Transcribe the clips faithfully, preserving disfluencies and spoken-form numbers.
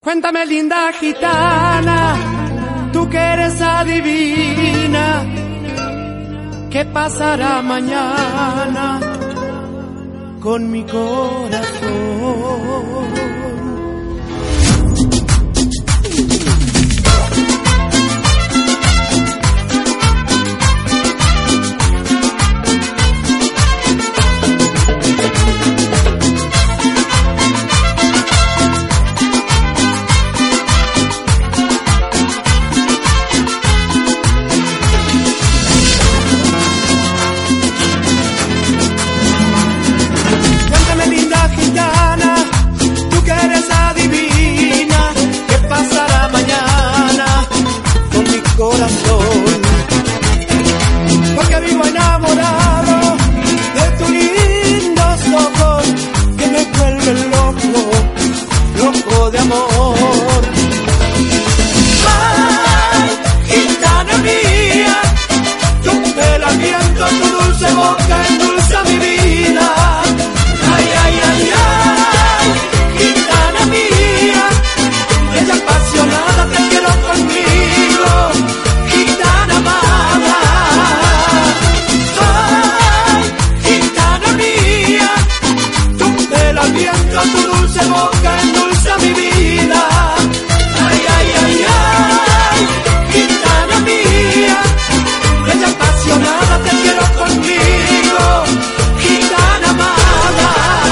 Cuéntame, linda gitana, tú que eres adivina, ¿qué pasará mañana con mi corazón? Porque vivo enamorado de tus lindos ojos que me vuelven loco, loco de amor. Ay, gitana mía, tu pelo al viento, tu dulce boca endulza mi vida. Ay, ay, ay, ay, gitana mía, ella apasionada te quiero conmigo. Gitana amada, ay, gitana mía, tu pelo al viento, tu dulce boca endulza mi vida. Ay, ay, ay, ay, gitana mía, ella apasionada te quiero conmigo. Gitana amada.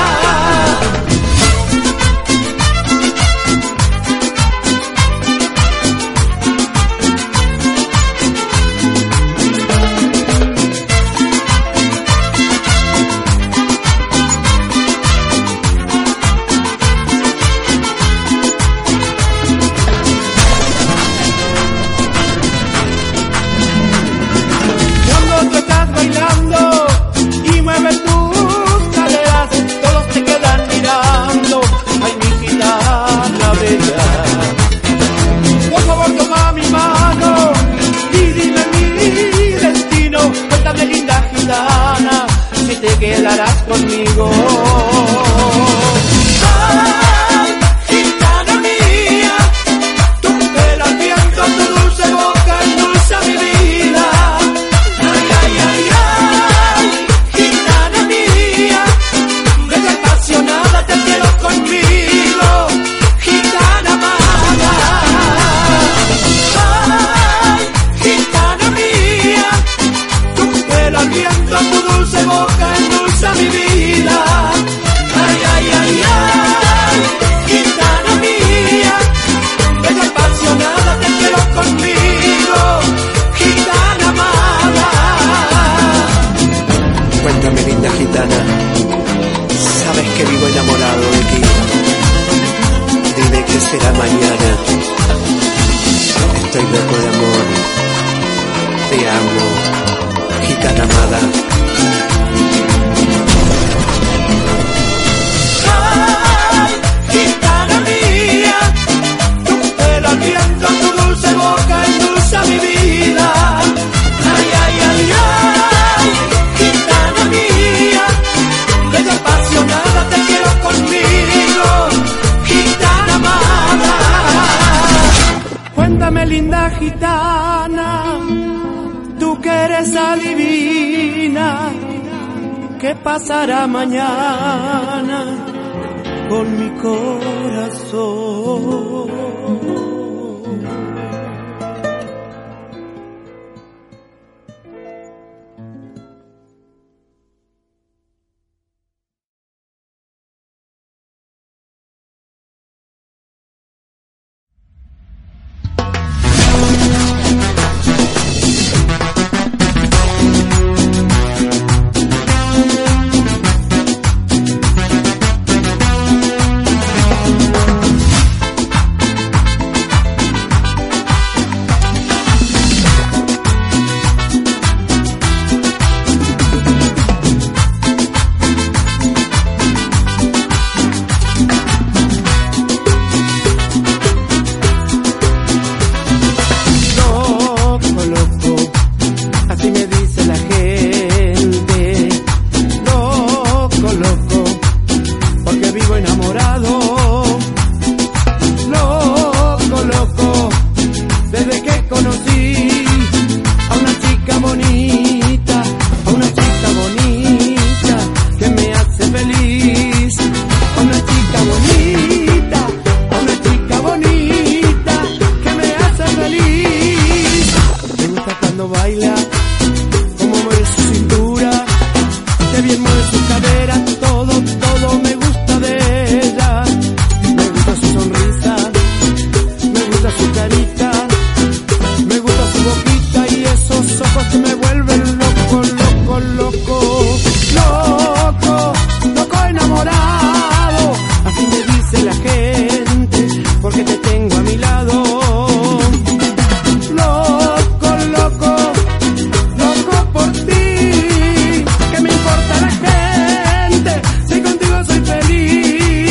Quedarás conmigo. Ay, gitana mía, tu pelo al viento, tu dulce boca endulza mi vida. Ay, ay, ay, ay, gitana mía, bella apasionada te quiero conmigo. Gitana amada. Ay, gitana mía, tu pelo al viento, tu dulce boca endulza mi vida. Ay, ay, ay, ay, gitana mía, bella apasionada te quiero conmigo. Gitana amada. Cuéntame, linda gitana, sabes que vivo enamorado de ti. Dime qué será mañana. Estoy loco de amor. Te amo, gitana amada. Ay, gitana mía, tu pelo al viento, tu dulce boca endulza mi vida. Ay, ay, ay, ay, gitana mía, bella apasionada te quiero conmigo. Gitana amada. Cuéntame, linda gitana, tú que eres adivina, ¿qué pasará mañana con mi corazón? porque te tengo a mi lado. Loco, loco, loco por ti. ¿Qué me importa la gente si contigo soy feliz?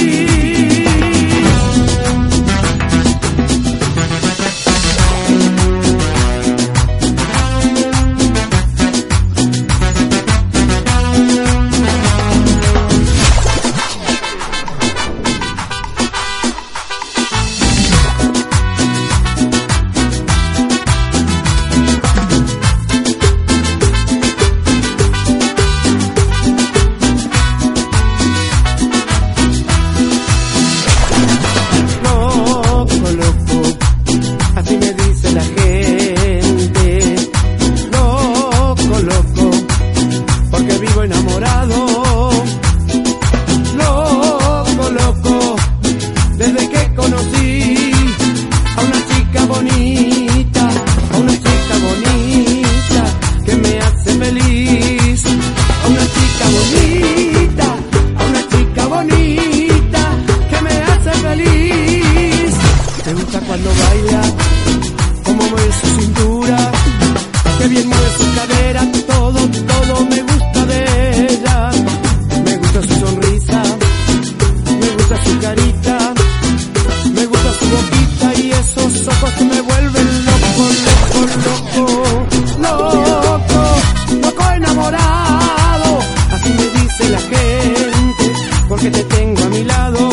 Cuando baila, cómo mueve su cintura, qué bien mueve su cadera, todo, todo me gusta de ella. Me gusta su sonrisa, me gusta su carita, me gusta su boquita y esos ojos que me vuelven loco, loco, loco, loco, loco enamorado. Así me dice la gente, porque te tengo a mi lado.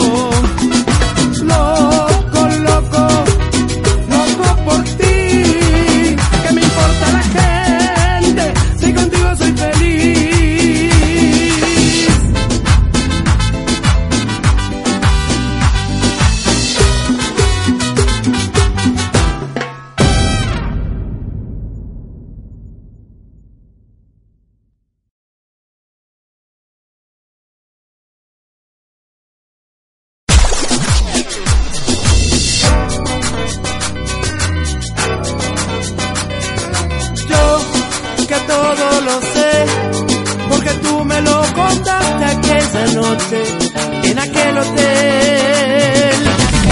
Todo lo sé, porque tú me lo contaste aquella noche en aquel hotel.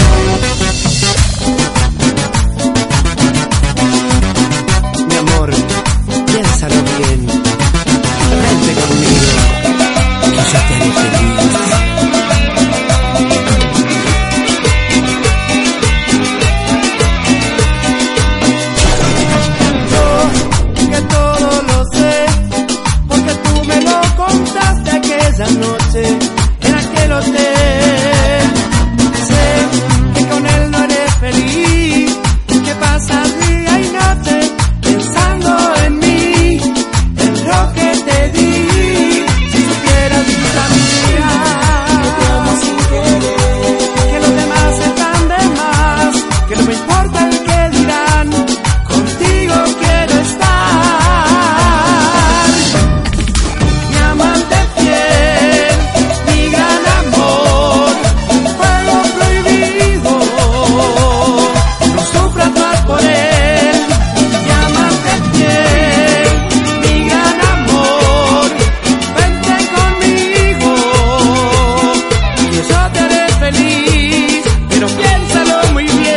Mi amor, piénsalo bien, vente conmigo, que yo te haré feliz. Esa noche en aquel hotel, sé que con él no eres feliz, que pasas día y noche pensando en mí, en lo que te di. Si supieras, vida mía, que te amo sin querer, que los demás están de más, que no me importa el que dirán, contigo quiero estar. Mi amante fiel, mi gran amor, fuego prohibido, no sufras más por él. Mi amante fiel, mi gran amor, vente conmigo, que yo te haré feliz, pero piénsalo muy bien.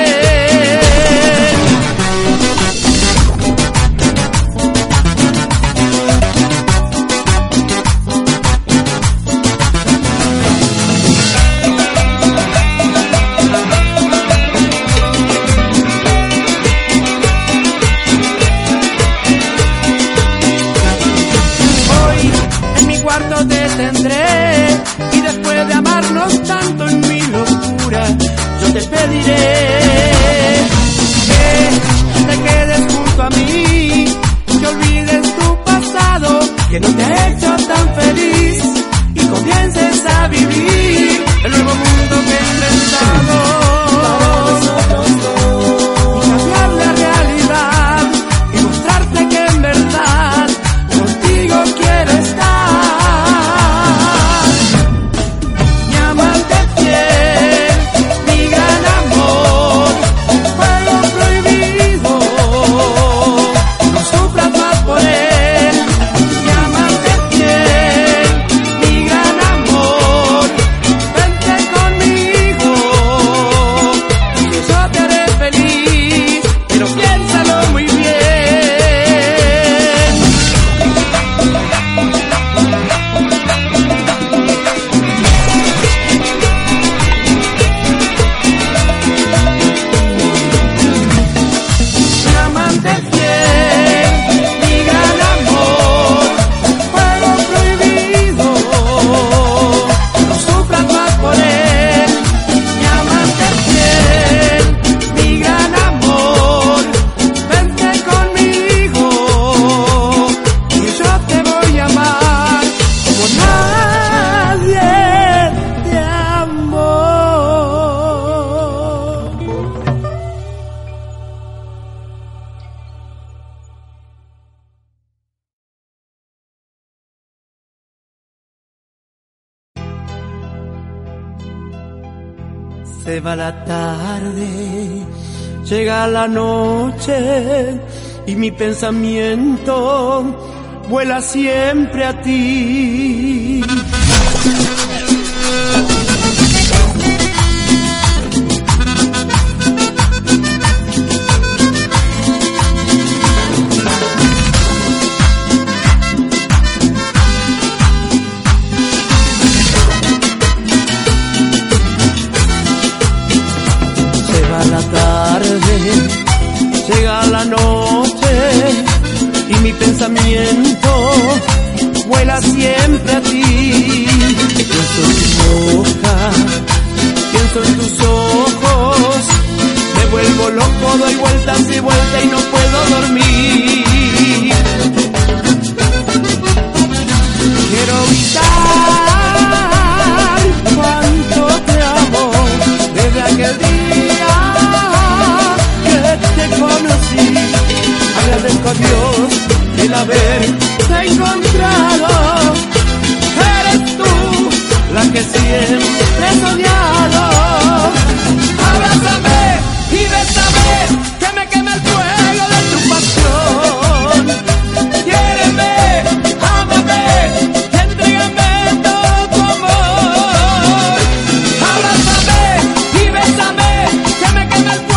Hoy en mi cuarto te tendré y después de amarnos tanto en mi locura, yo te pediré que te quedes junto a mí, que olvides tu pasado, que no te ha hecho tan feliz, y comiences a vivir el nuevo mundo que he inventado. Y cambiar la realidad y mostrarte que en verdad contigo quiero estar. Mi amante fiel, mi gran amor, Se va la tarde, llega la noche y mi pensamiento vuela siempre a ti. Llega la noche y mi pensamiento vuela siempre a ti. Pienso en tu boca, pienso en tus ojos, me vuelvo loco, doy vueltas y vueltas y no puedo dormir. Quiero gritar cuánto te amo desde aquel día te conocí. Agradezco a Dios el haberte encontrado. Eres tú la que siempre he soñado. Abrázame y bésame, que me queme el fuego de tu pasión. Quiéreme, ámame, entrégame todo tu amor. Abrázame y bésame, que me queme el fuego.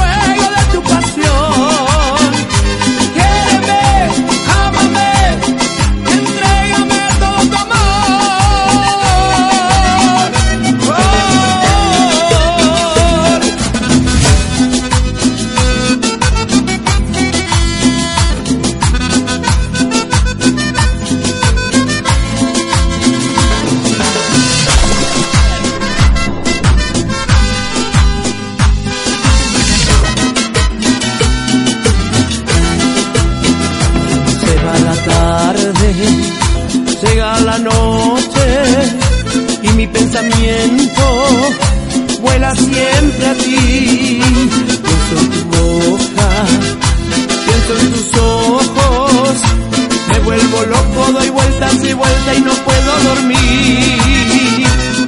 Llega la noche y mi pensamiento vuela siempre a ti. Pienso en tu boca, pienso en tus ojos, me vuelvo loco, doy vueltas y vueltas y no puedo dormir.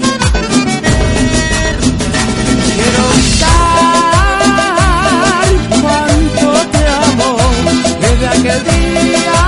Quiero gritar cuánto te amo desde aquel día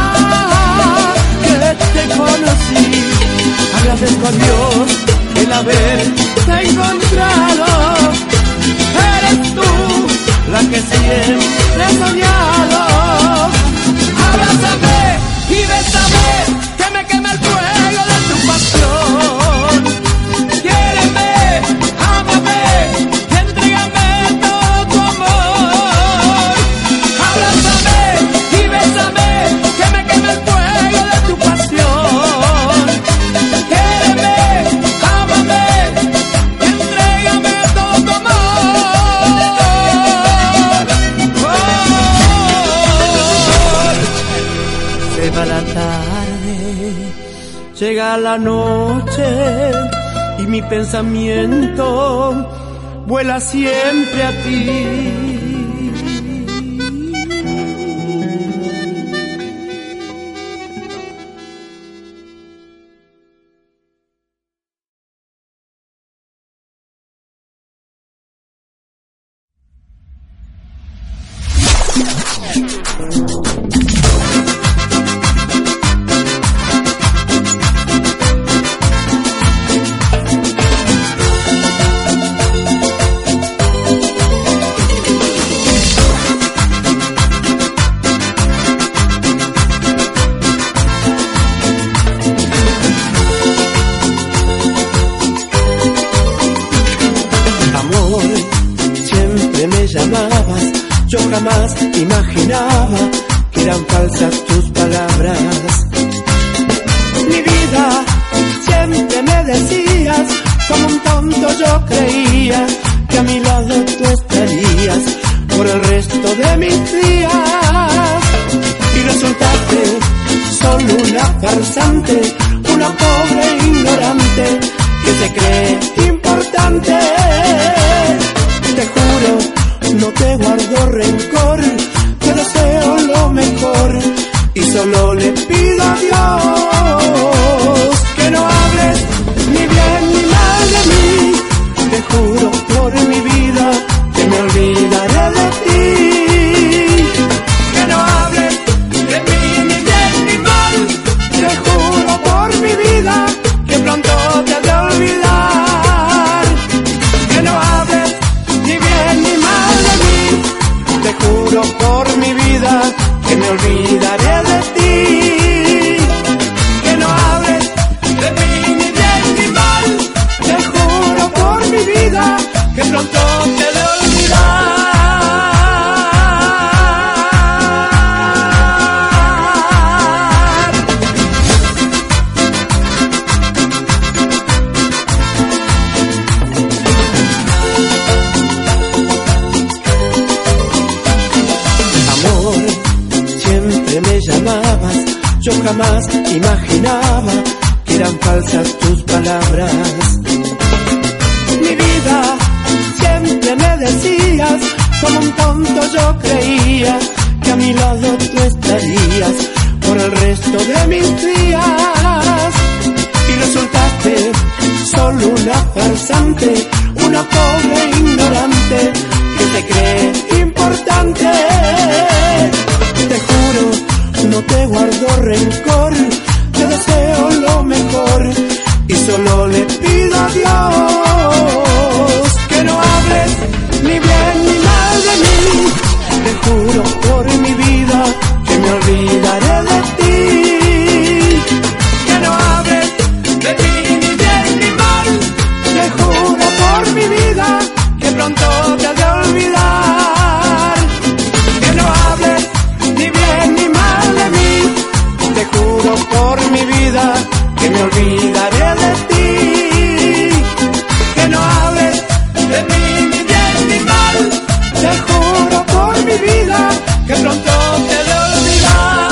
te conocí. Agradezco a Dios el haberte encontrado. Eres tú la que siempre he soñado. Abrázame y bésame, que me queme el fuego de tu pasión. Quiéreme, ámame, entrégame todo tu amor. Abrázame y bésame, que me queme el fuego de tu pasión. Quiéreme, ámame, entrégame todo tu amor. Oh. Se va la tarde, llega la noche y mi pensamiento vuela siempre a ti. Yo jamás imaginaba que eran falsas tus palabras. Mi vida, siempre me decías, como un tonto yo creía que a mi lado tú estarías por el resto de mis días. Y resultaste solo una farsante, una pobre ignorante que se cree importante. Te juro, no te guardo rencor, te deseo lo mejor y solo le pido a Dios que no hables ni bien ni mal de mí. Te juro por mi vida que pronto te he de olvidar. Amor, siempre me llamabas, yo jamás imaginaba que eran falsas tus palabras. Mi vida, siempre me decías, como un tonto yo creía que a mi lado tú estarías por el resto de mis días. Y resultaste solo una farsante, una pobre ignorante que se cree importante. Te juro, no te guardo rencor, te deseo lo mejor y solo le pido a Dios que no hables ni bien ni mal de mí. Te juro por mi vida que me olvidaré de ti. Que no hables de mí ni bien ni mal. Te juro por mi vida que pronto te has de olvidar. Que no hables ni bien ni mal de mí. Te juro por mi vida que me olvidaré de ti. Que no hables de mí ni bien ni mal. Te juro por mi vida que pronto te he de olvidar.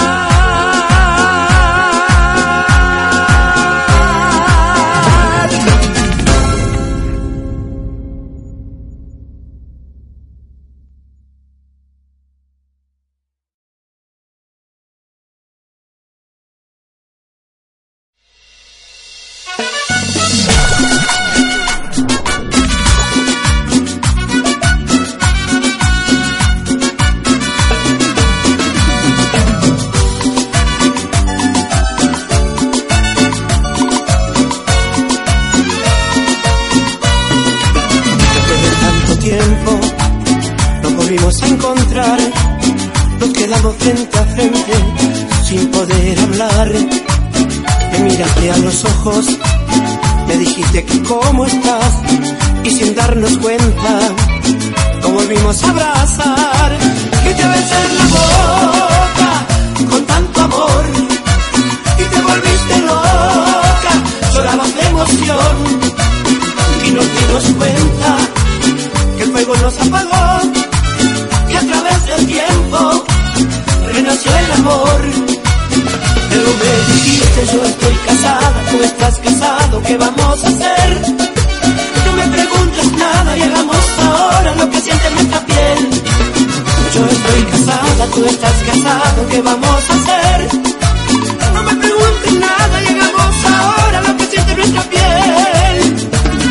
Encontrar, nos quedamos frente a frente sin poder hablar. Me miraste a los ojos, me dijiste que cómo estás y sin darnos cuenta nos volvimos a abrazar. Y te besé en la boca con tanto amor y te volviste loca, llorabas de emoción y nos dimos cuenta que el fuego nos apagó. Y a través del tiempo renació el amor. Pero me dijiste yo estoy casada, tú estás casado, ¿qué vamos a hacer? No me preguntes nada y hagamos ahora lo que siente nuestra piel. Yo estoy casada, tú estás casado, ¿qué vamos a hacer? No me preguntes nada y hagamos ahora lo que siente nuestra piel.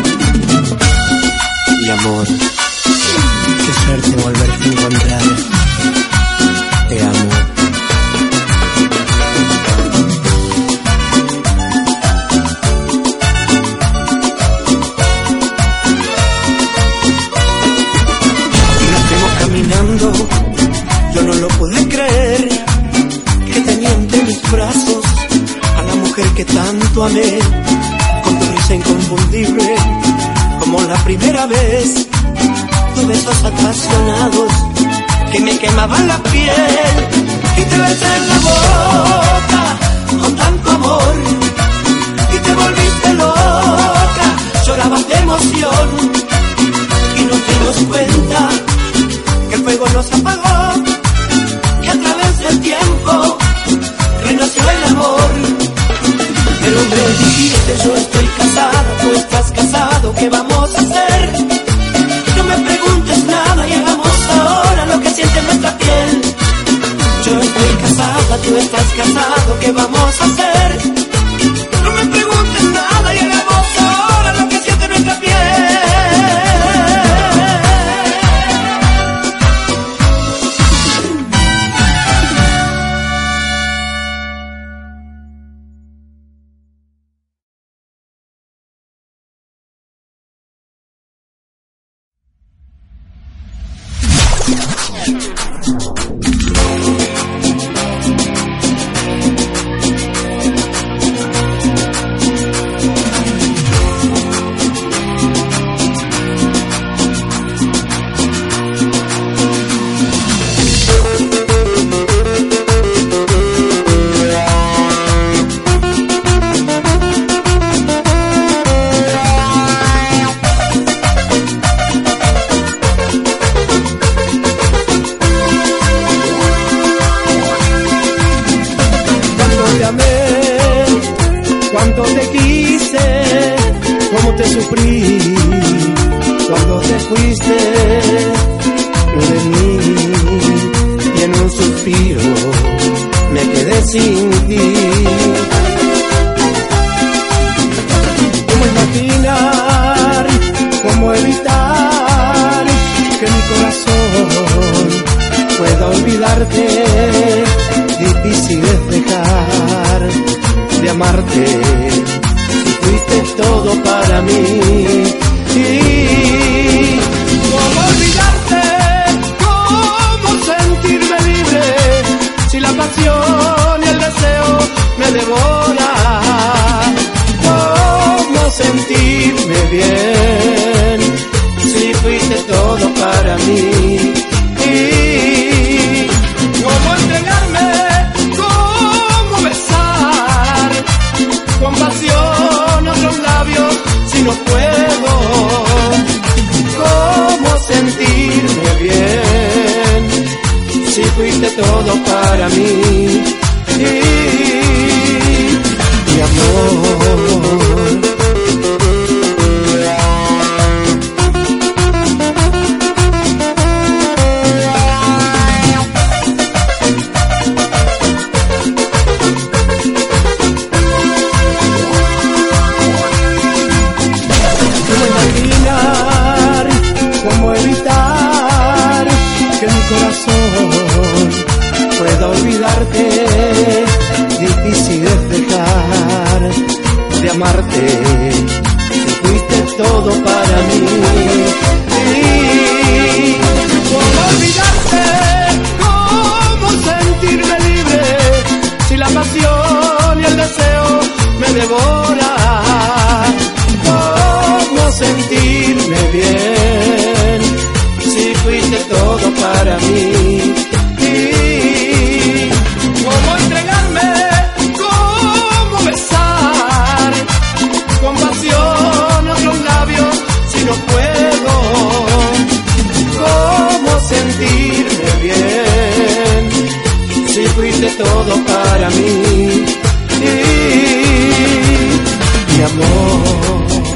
Y amor, qué suerte volverte a encontrar. Te amo. Y nos fuimos caminando, yo no lo pude creer, que tenía entre mis brazos a la mujer que tanto amé, con tu risa inconfundible, como la primera vez. Tus besos apasionados que me quemaban la piel y te besé en la boca con tanto amor y te volviste loca, llorabas de emoción y nos dimos cuenta que el fuego nos apagó, que a través del tiempo renació el amor. Pero me dijiste yo estoy casada, tú estás casado, ¿qué vamos a hacer? No me preguntes nada y hagamos ahora lo que siente nuestra piel. Yo estoy casada, tú estás casado, ¿qué vamos a hacer? No me preguntes nada y hagamos ahora lo que siente nuestra piel. fuiste de mí y en un suspiro me quedé sin ti. ¿Cómo imaginar, cómo evitar que mi corazón pueda olvidarte? Difícil es dejar de amarte si fuiste todo para mí. Y cómo olvidarte, cómo sentirme libre si la pasión y el deseo me devora. Cómo sentirme bien si fuiste todo para mí. Y cómo entregarme, cómo besar con pasión otros labios si no puedo. Cómo sentirme bien si fuiste todo para mí. Y mi amor, puedo olvidarte, difícil es dejar de amarte, si fuiste todo para mí. Y cómo olvidarte, cómo sentirme libre, si la pasión y el deseo me devora. Cómo sentirme bien, si fuiste todo para mí. Cómo entregarme, cómo besar con pasión otros labios si no puedo. Cómo sentirme bien si fuiste todo para mí. Y mi amor,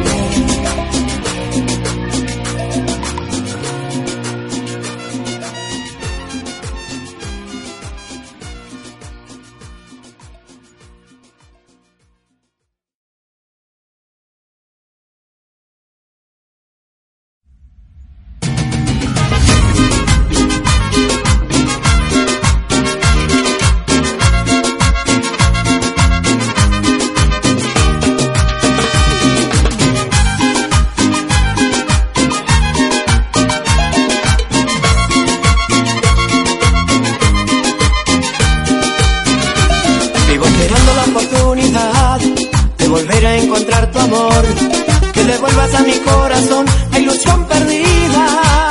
a mi corazón la ilusión perdida.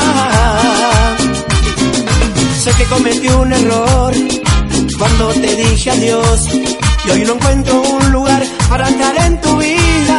Sé que cometí un error cuando te dije adiós y hoy no encuentro un lugar para entrar en tu vida.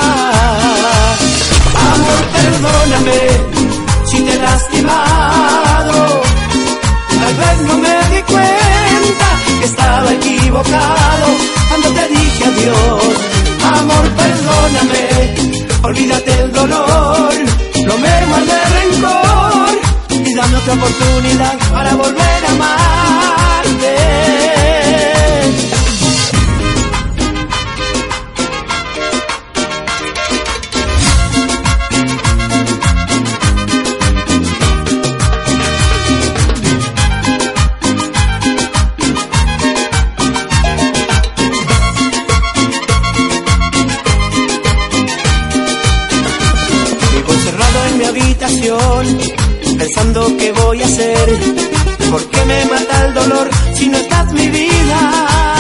Amor, perdóname si te he lastimado, tal vez no me di cuenta que estaba equivocado cuando te dije adiós. Amor, perdóname, olvídate el dolor, no me guardes rencor y dame otra oportunidad para volver a amarte. Pensando qué voy a hacer, ¿por qué me mata el dolor si no estás mi vida?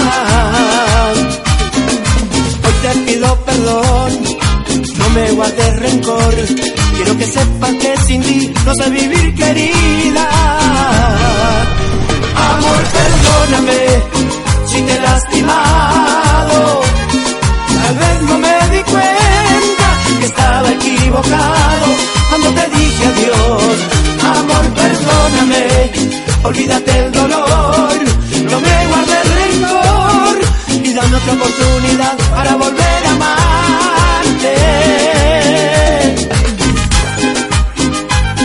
Hoy te pido perdón, no me guardes rencor, quiero que sepas que sin ti no sé vivir, querida. Amor, perdóname si te he lastimado, tal vez no me di cuenta que estaba equivocado cuando te dije adiós. Amor, perdóname, olvídate el dolor, no me guardes rencor y dame otra oportunidad para volver a amarte.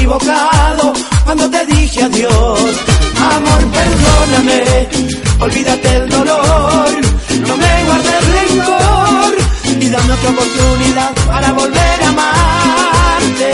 equivocado cuando te dije adiós. Amor, perdóname, olvídate el dolor, no me guardes rencor y dame otra oportunidad para volver a amarte.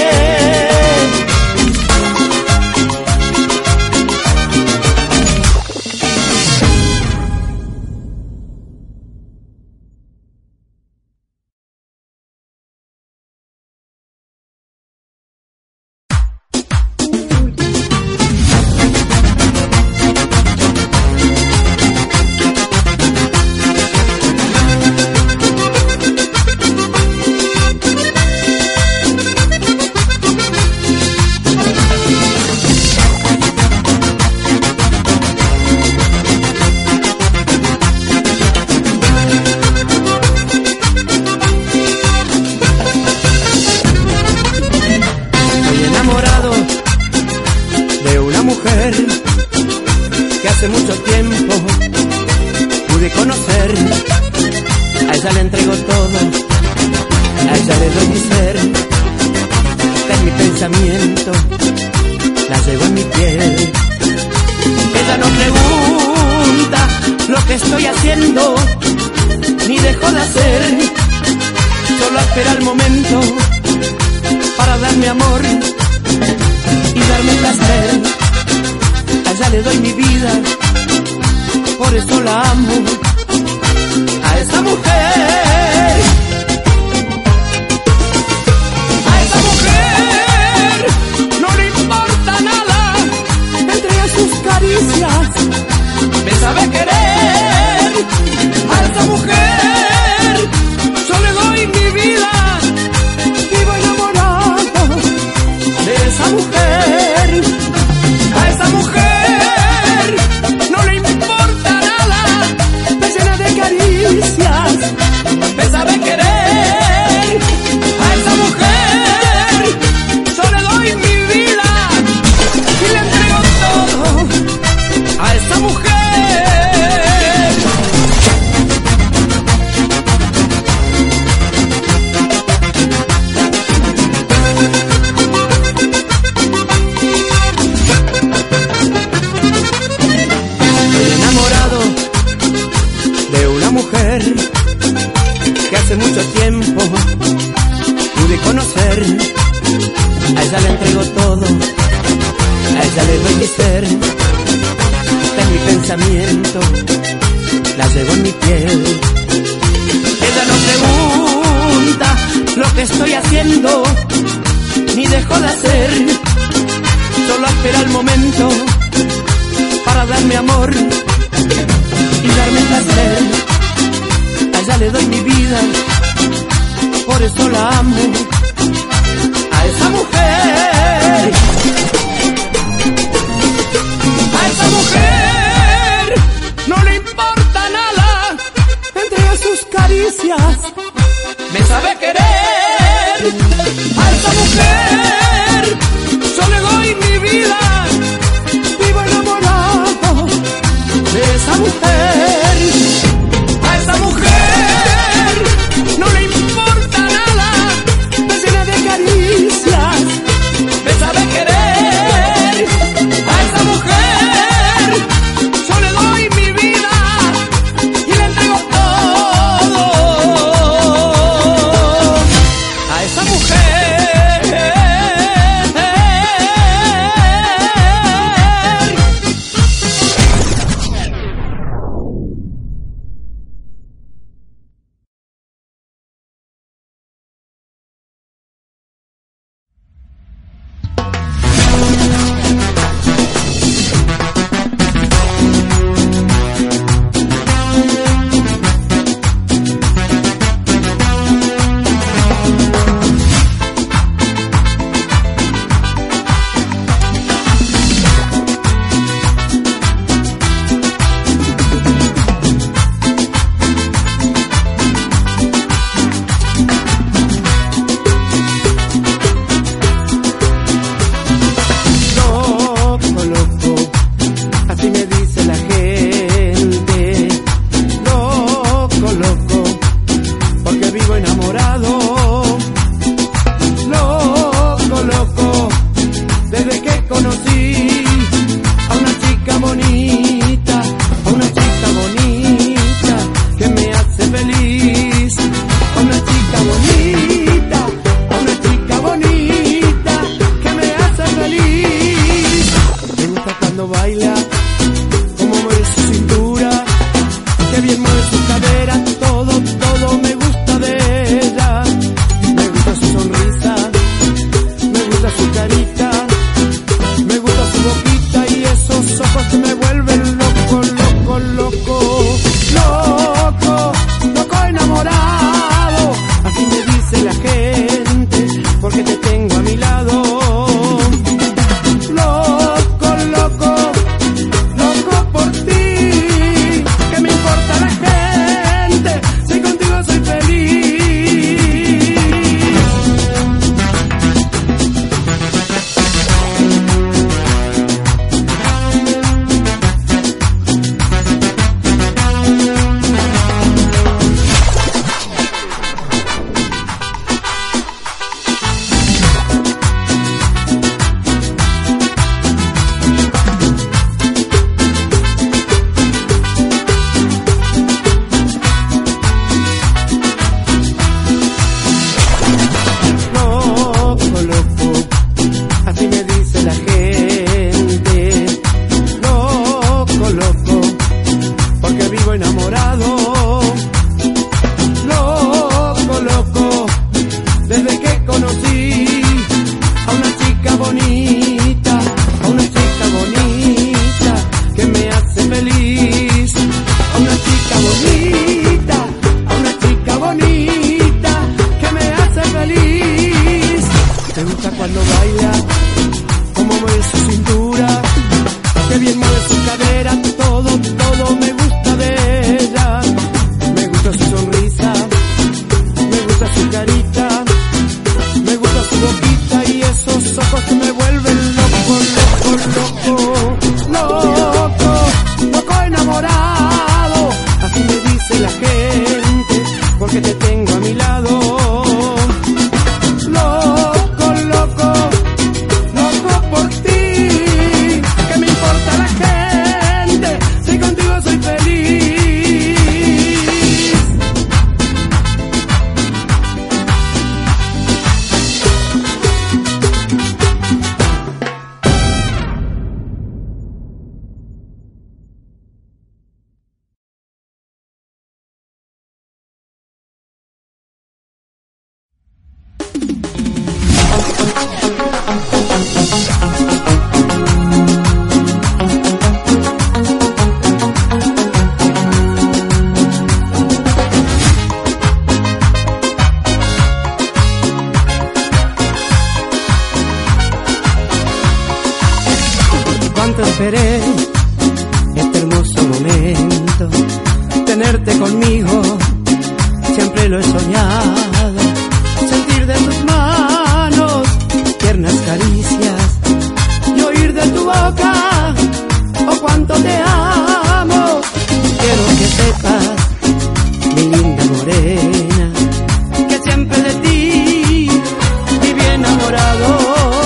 Hace mucho tiempo pude conocer, a ella le entrego todo, a ella le doy mi ser, está en mi pensamiento, la llevo en mi piel. Ella no pregunta lo que estoy haciendo, ni dejo de hacer, solo espera el momento para darme amor y darme placer. A ella le doy mi vida, por eso la amo, a esa mujer, a esa mujer, no le importa nada, me entrega sus caricias, me sabe querer, a esa mujer, yo le doy mi vida, vivo enamorado de esa mujer, a esa mujer. Me sabe querer, a esa mujer yo le doy mi vida y le entrego todo a esa mujer. Estoy enamorado de una mujer que hace mucho tiempo pude conocer, a ella le entrego todo, a ella le doy mi ser, está en mi pensamiento, la llevo en mi piel. Ella no pregunta lo que estoy haciendo, ni dejo de hacer, solo espera el momento para darme amor y darme placer. A ella le doy mi vida, por eso la amo, a esa mujer, a esa mujer, no le importa nada, entrega sus caricias, me sabe querer, a esa mujer, yo le doy mi vida, vivo enamorado de esa mujer, a esa mujer. No le importa nada, me baila, cómo mueve su cintura, qué bien mueve su cadera, todo, todo me gusta de ella. Me gusta su sonrisa, me gusta su carita, me gusta su boquita y esos ojos que me vuelven loco, loco, loco, loco, loco enamorado. Así me dice la gente, porque te tengo a mi lado. Loco, loco, loco por ti. ¿Qué me importa la gente si contigo soy feliz? Esperé este hermoso momento, tenerte conmigo, siempre lo he soñado, sentir de tus manos tiernas caricias y oír de tu boca, oh cuánto te amo. Quiero que sepas, mi linda morena, que siempre de ti viví enamorado.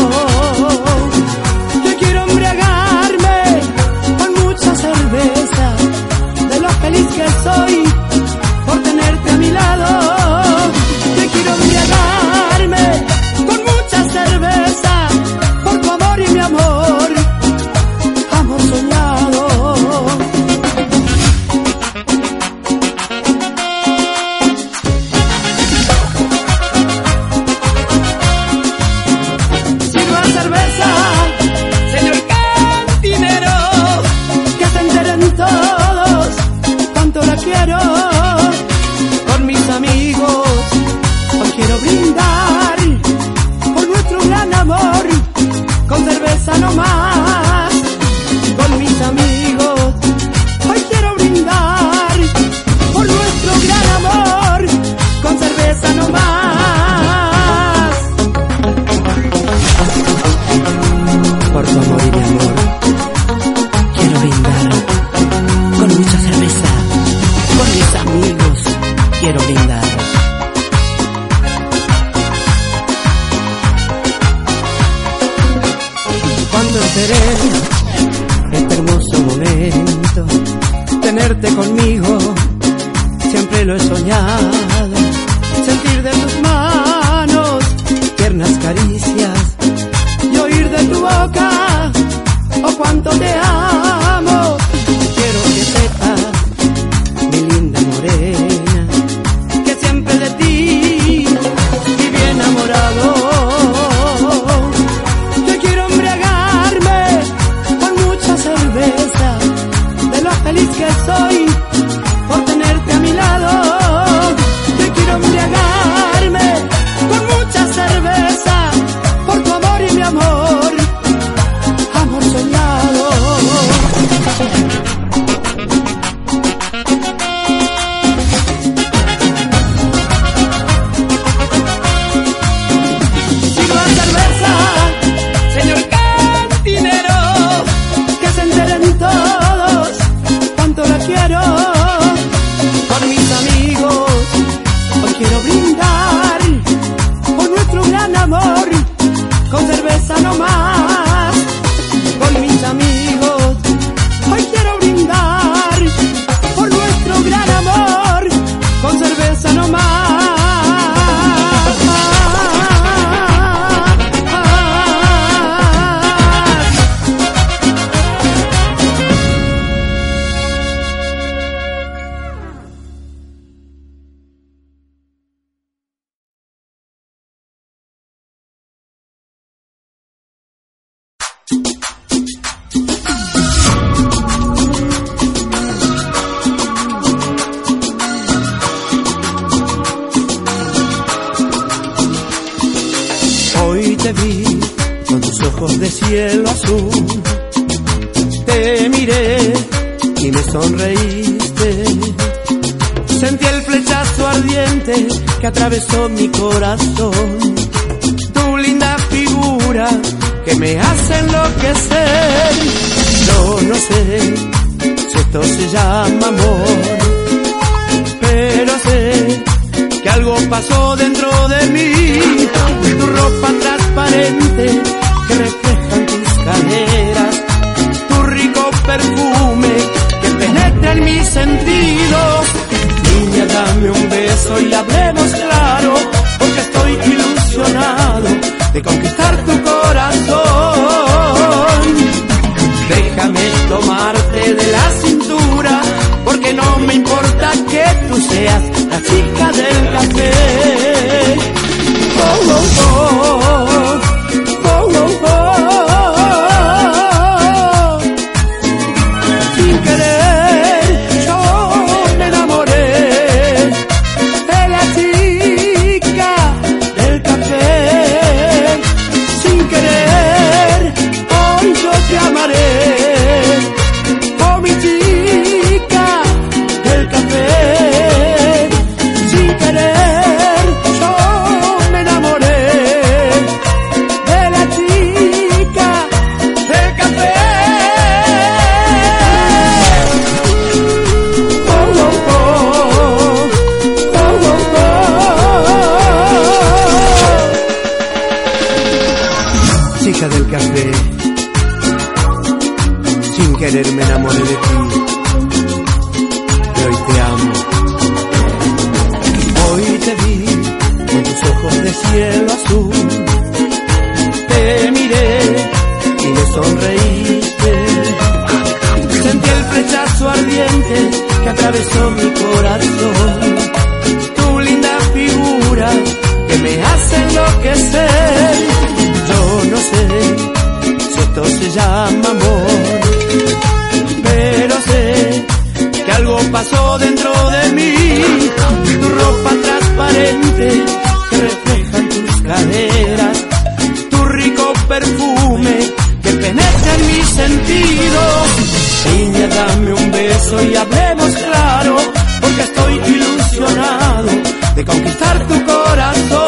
Feliz que soy por tenerte a mi lado. Te quiero embriagarme con mucha cerveza por tu amor y mi amor, amor soñado. Sirva cerveza, señor cantinero, que se enteren todos cuánto la quiero. Con mis amigos hoy quiero brindar por nuestro gran amor, con cerveza no más. Con mis amigos hoy quiero brindar por nuestro gran amor, con cerveza no más. Por tu amor y mi amor quiero brindar con mucha cerveza. Con mis amigos quiero brindar. Cuando esperé este hermoso momento, tenerte conmigo, siempre lo he soñado, sentir de tus manos tiernas caricias y oír de tu boca, oh cuánto te amo. te vi con tus ojos de cielo azul, te miré y me sonreíste. Sentí el flechazo ardiente que atravesó mi corazón, tu linda figura que me hace enloquecer. Yo no sé si esto se llama amor, pero sé que algo pasó dentro de mí. Tu ropa transparente que reflejan tus caderas, tu rico perfume que penetra en mis sentidos. Niña, dame un beso y hablemos claro, porque estoy ilusionado de conquistar tu corazón. Déjame tomarte de la cintura, porque no me importa que tú seas la chica del café. Oh, oh, oh, oh, oh, oh. Sin querer yo me enamoré de la chica del café. Sin querer hoy yo te amaré, oh mi chica del café. Sin querer yo me enamoré de la chica del café. Oh, oh, oh, oh, oh, oh. Chica del café, sin querer me enamoré de ti y hoy te amo. Hoy te vi con tus ojos de cielo azul, te miré y me sonreíste. Sentí el flechazo ardiente que atravesó mi corazón, tu linda figura que me hace enloquecer. Yo no sé si esto se llama amor, pero sé que algo pasó dentro de mí. Tu ropa transparente que reflejan tus caderas, tu rico perfume que penetra en mis sentidos. Niña, dame un beso y hablemos claro, porque estoy ilusionado de conquistar tu corazón.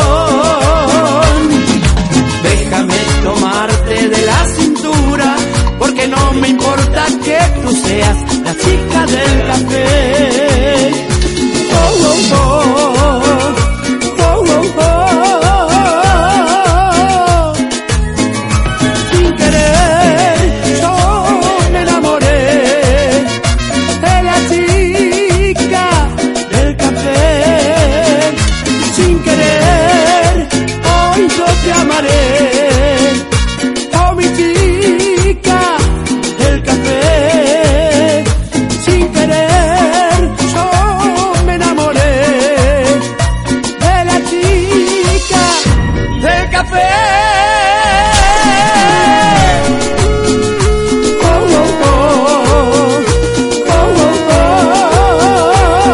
Déjame tomarte de la cintura, porque no me importa que tú seas la chica del café. Oh, oh, oh, oh, oh, oh. Sin querer yo me enamoré de la chica del café. Sin querer hoy yo te amaré, oh mi chica del café. Sin querer yo me enamoré de la chica del café. Oh, oh, oh, oh, oh, oh.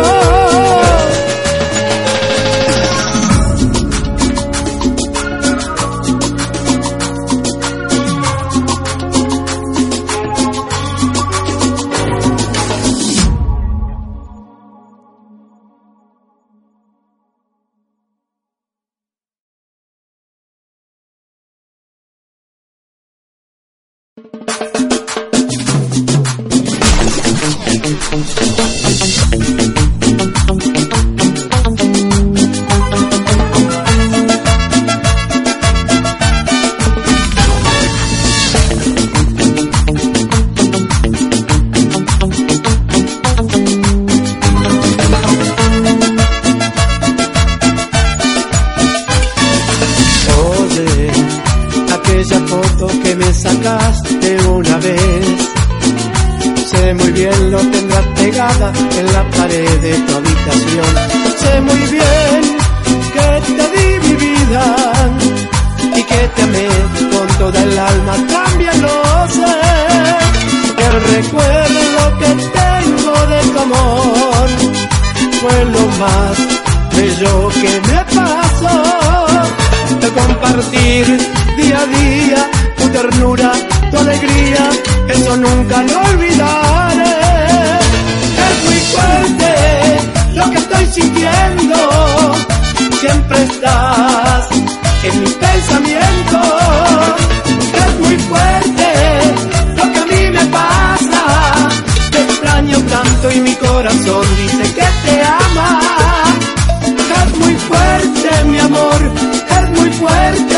En la pared de tu habitación, sé muy bien que te di mi vida y que te amé con toda el alma. También lo sé, el recuerdo que tengo de tu amor fue lo más bello que me pasó. de compartir día a día tu ternura, tu alegría, eso nunca lo olvidaré. Es muy fuerte lo que estoy sintiendo, siempre estás en mi pensamiento. Es muy fuerte lo que a mí me pasa, te extraño tanto y mi corazón dice que te ama. Es muy fuerte mi amor, es muy fuerte.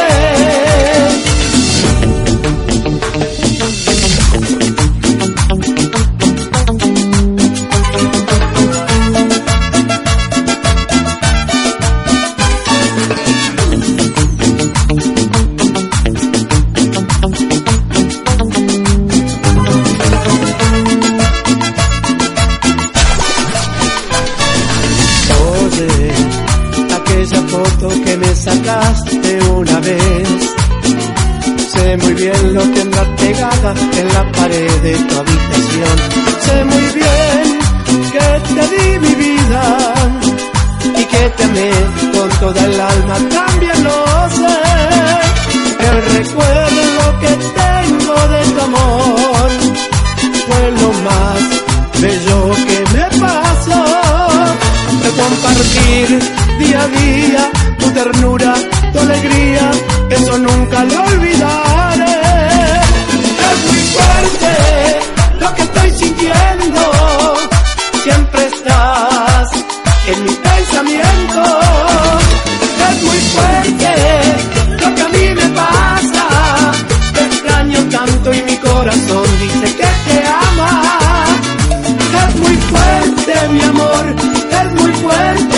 Que me sacaste una vez, sé muy bien lo que tendrás pegada en la pared de tu habitación. Sé muy bien que te di mi vida y que te amé con toda el alma, también lo sé. El recuerdo que tengo de tu amor fue lo más bello que me pasó, de compartir día a día tu ternura, tu alegría, eso nunca lo olvidaré. Es muy fuerte lo que estoy sintiendo, siempre estás en mi pensamiento. Es muy fuerte lo que a mí me pasa, te extraño tanto y mi corazón dice que te ama. Es muy fuerte mi amor, es muy fuerte.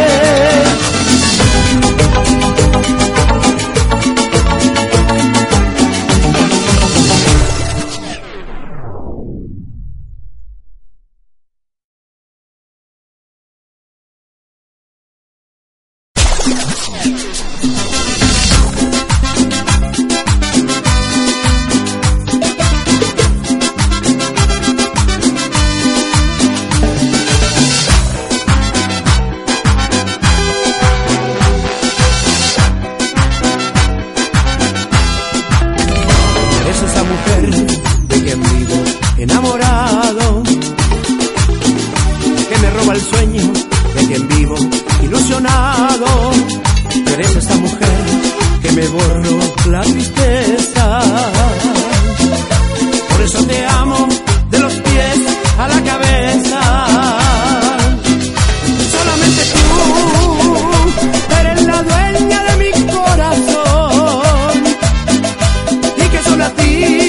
Enamorado, que me roba el sueño, de quien vivo ilusionado. Eres esa mujer que me borró la tristeza. Por eso te amo de los pies a la cabeza. Solamente tú eres la dueña de mi corazón y que solo a ti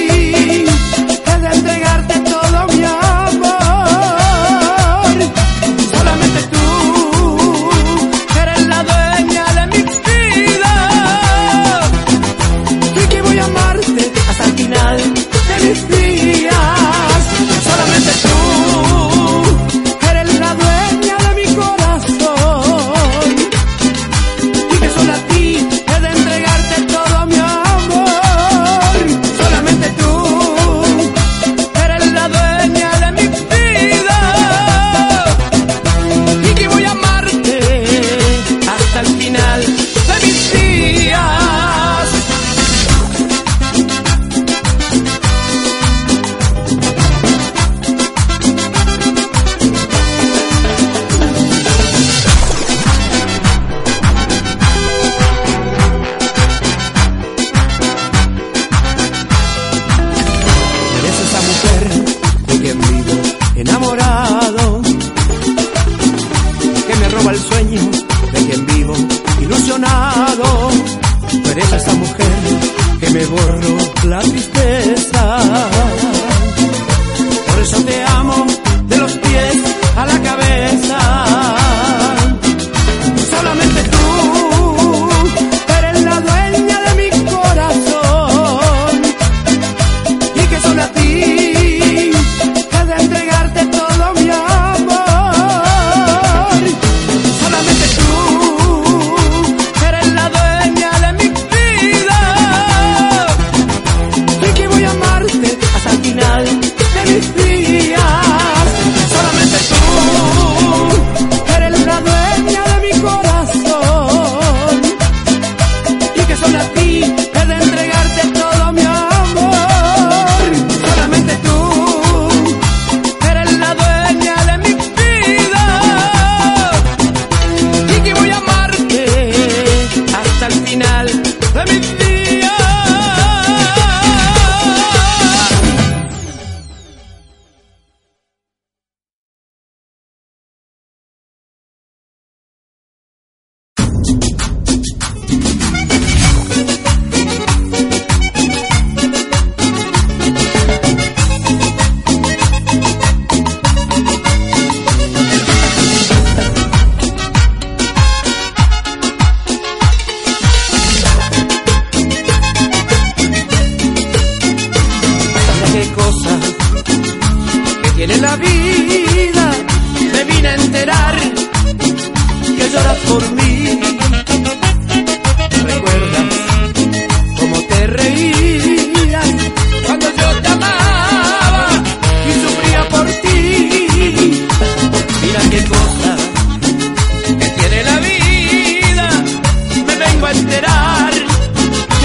enamorado, que me roba el sueño, de quien vivo ilusionado. Tú eres esa mujer que me borró la tristeza. Por eso te amo de los pies a la cabeza. Solamente tú eres la dueña de mi corazón y que solo a ti he de entregarte todo mi amor. Solamente tú eres la dueña de mi vida y que voy a amarte hasta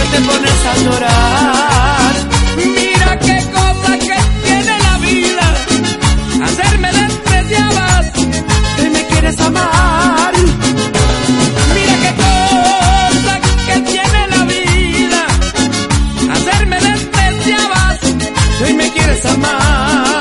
te pones a llorar. Mira qué cosa que tiene la vida, hacerme despreciabas y me quieres amar. Mira qué cosa que tiene la vida, hacerme despreciabas y me quieres amar.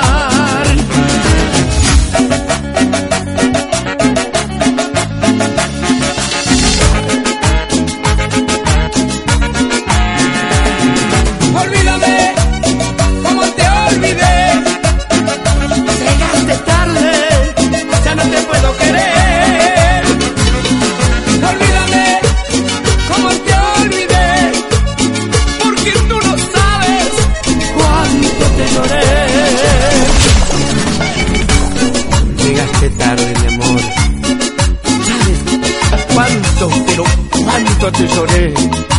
Te lloré.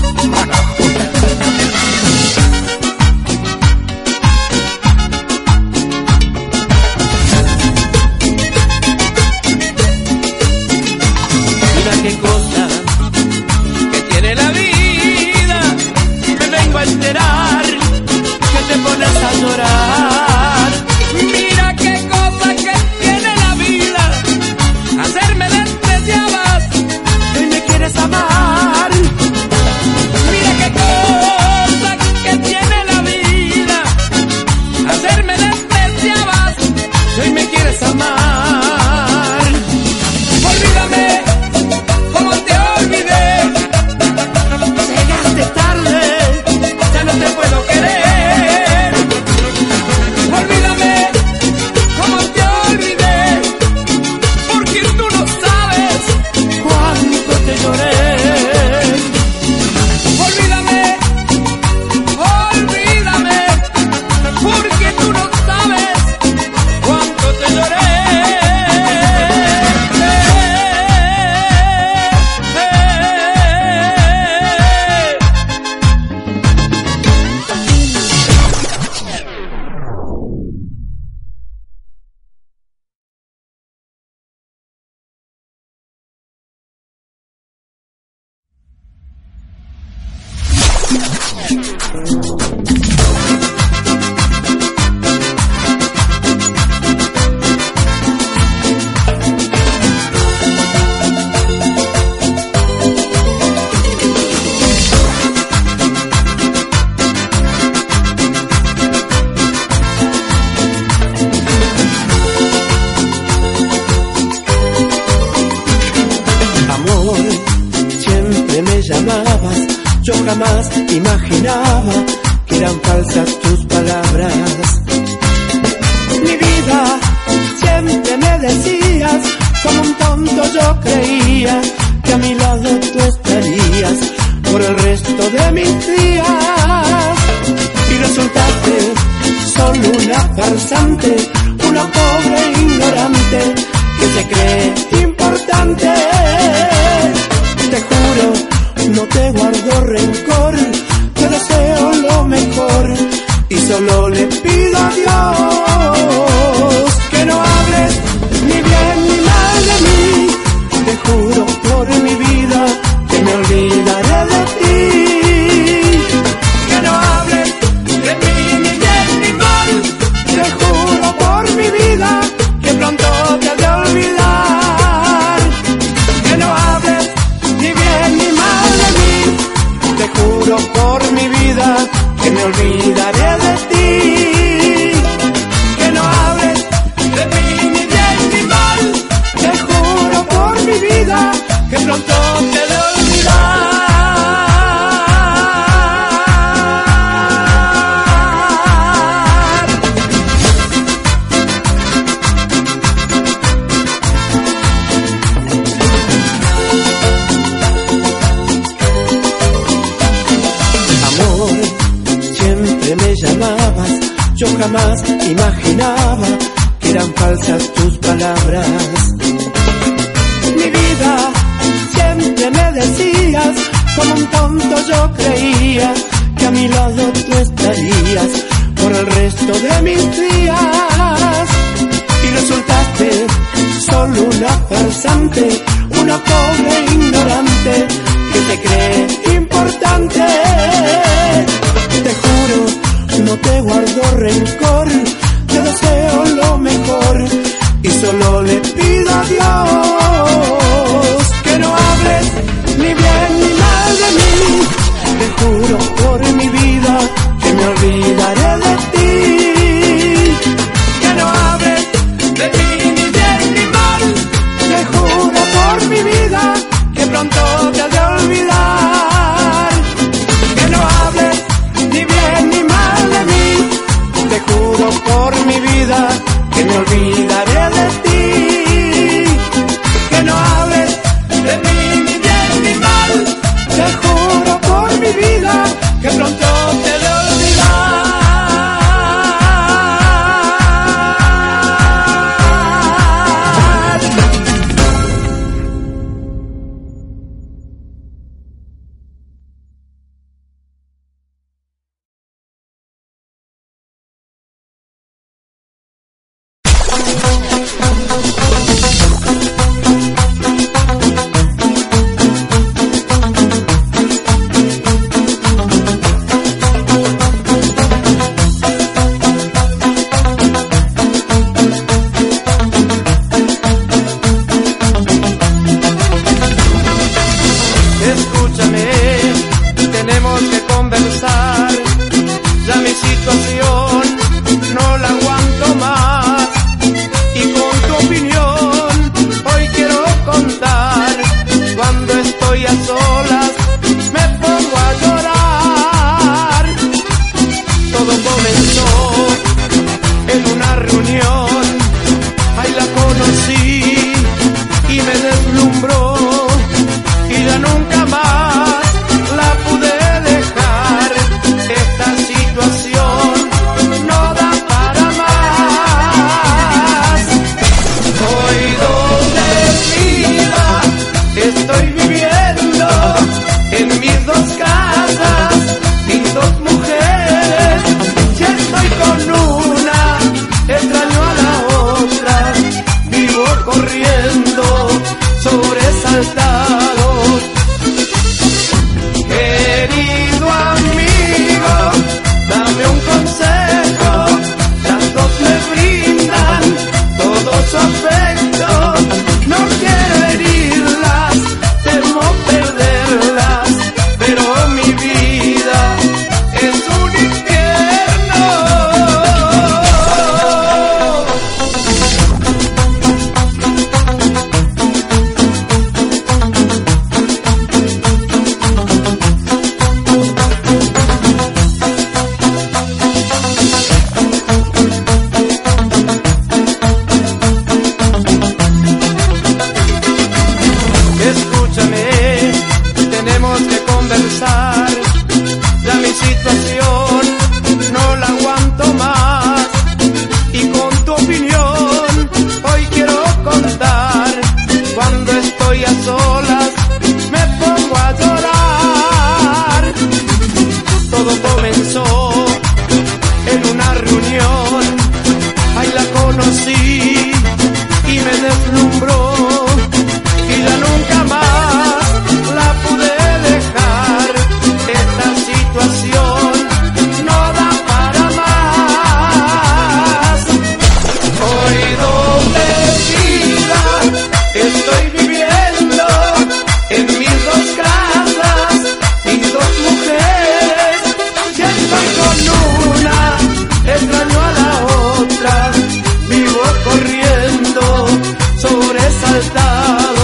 Mira qué cosa que tiene la vida, me vengo a enterar que te pones a llorar. Mira qué cosa que tiene la vida, hacerme despreciabas y me quieres amar. Yo jamás imaginaba que eran falsas tus palabras. Mi vida, siempre me decías, como un tonto yo creía que a mi lado tú estarías por el resto de mis días. Y resultaste solo una farsante, una pobre ignorante que se cree importante. Te juro, no te guardo rencor, te deseo lo mejor y solo le pido a Dios que no hables ni bien ni mal de mí. Te juro por mi vida que me olvidaré de ti. Que no hables de mí ni bien ni mal. Te juro por mi vida que pronto te has de olvidar. Que no hables ni bien ni mal de mí. Te juro por mi vida que me olvidaré de ti. Que no hables de mí ni bien ni mal. Te juro por mi vida que pronto te he de olvidar. Amor, siempre me llamabas, yo jamás imaginaba que eran falsas tus palabras. Mi vida, siempre me decías, como un tonto yo creía que a mi lado tú estarías por el resto de mis días. Y resultaste solo una farsante, una pobre ignorante que se cree importante. comenzó en una reunión. Ahí la conocí y me deslumbró y ya nunca más la pude dejar. Esta situación no da para más. Hoy donde vida estoy viviendo en mis dos casas y dos mujeres. Si estoy con una, extraño a la otra, vivo corriendo sobresaltado.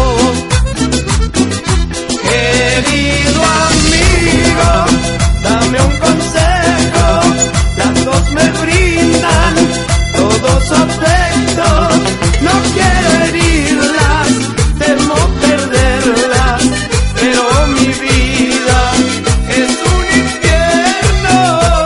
Querido amigo, dame un consejo, las dos me brindan todo su afecto. No quiero herirlas, temo perderlas, pero mi vida es un infierno.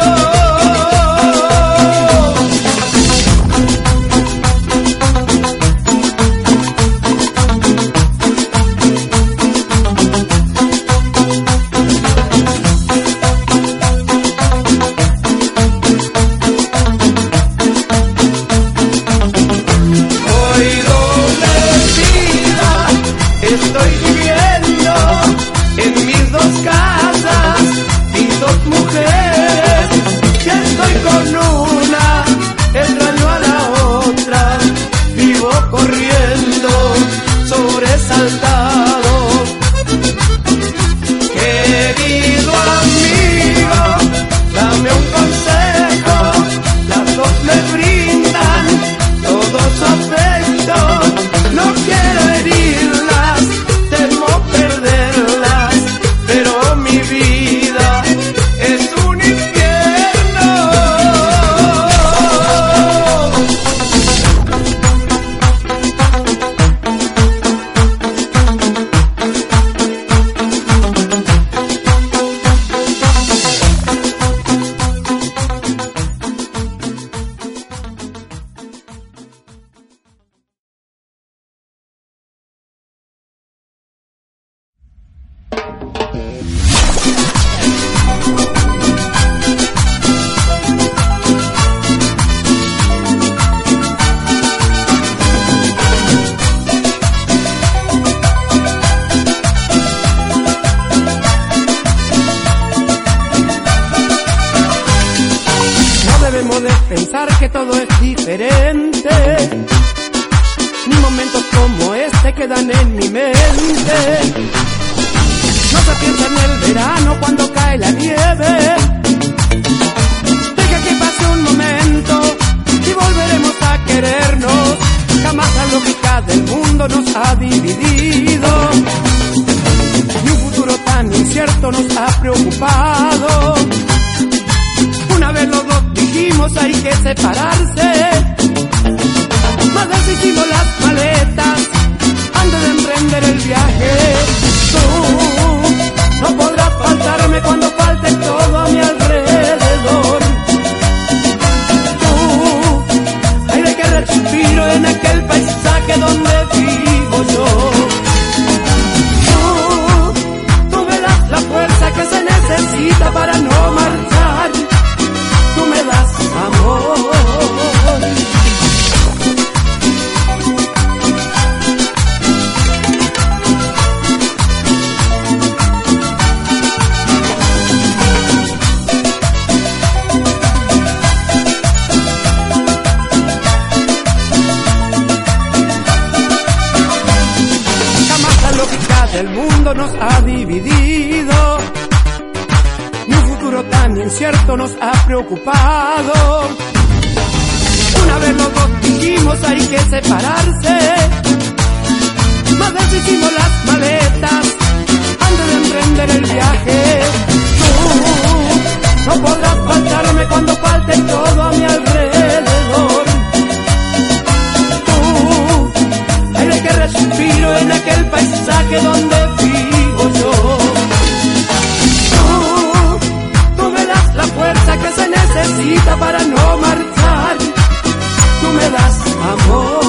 Hoy doble vida estoy viviendo en mis dos casas y dos mujeres. Si estoy con una, extraño a la otra, vivo corriendo sobresaltado. Querido amigo, dame un consejo, las dos me brindan todo su afecto. No quiero herirlas, temo perderlas, pero mi vida es un infierno. No debemos de pensar que todo es diferente, ni momentos como este quedan en mi mente. No se piensa en el verano cuando cae la nieve. Deja que pase un momento y volveremos a querernos. Jamás la lógica del mundo nos ha dividido, y un futuro tan incierto nos ha preocupado. Una vez los dos dijimos hay que separarse, más deshicimos las maletas antes de emprender el viaje. Tú no podrás faltarme cuando falte todo a mi alrededor. Tú, aire que respiro en aquel paisaje donde vivo yo. Tú, tú me das la fuerza que se necesita para no marchar. Tú me das amor. El mundo nos ha dividido, y un futuro tan incierto nos ha preocupado. Una vez los dos dijimos hay que separarse, más deshicimos las maletas antes de emprender el viaje. Tú no podrás faltarme cuando falte todo a mi alrededor. Tú, aire que respiro en aquel paisaje donde vivo yo. Tú, tú me das la fuerza que se necesita para no marchar. Tú me das amor.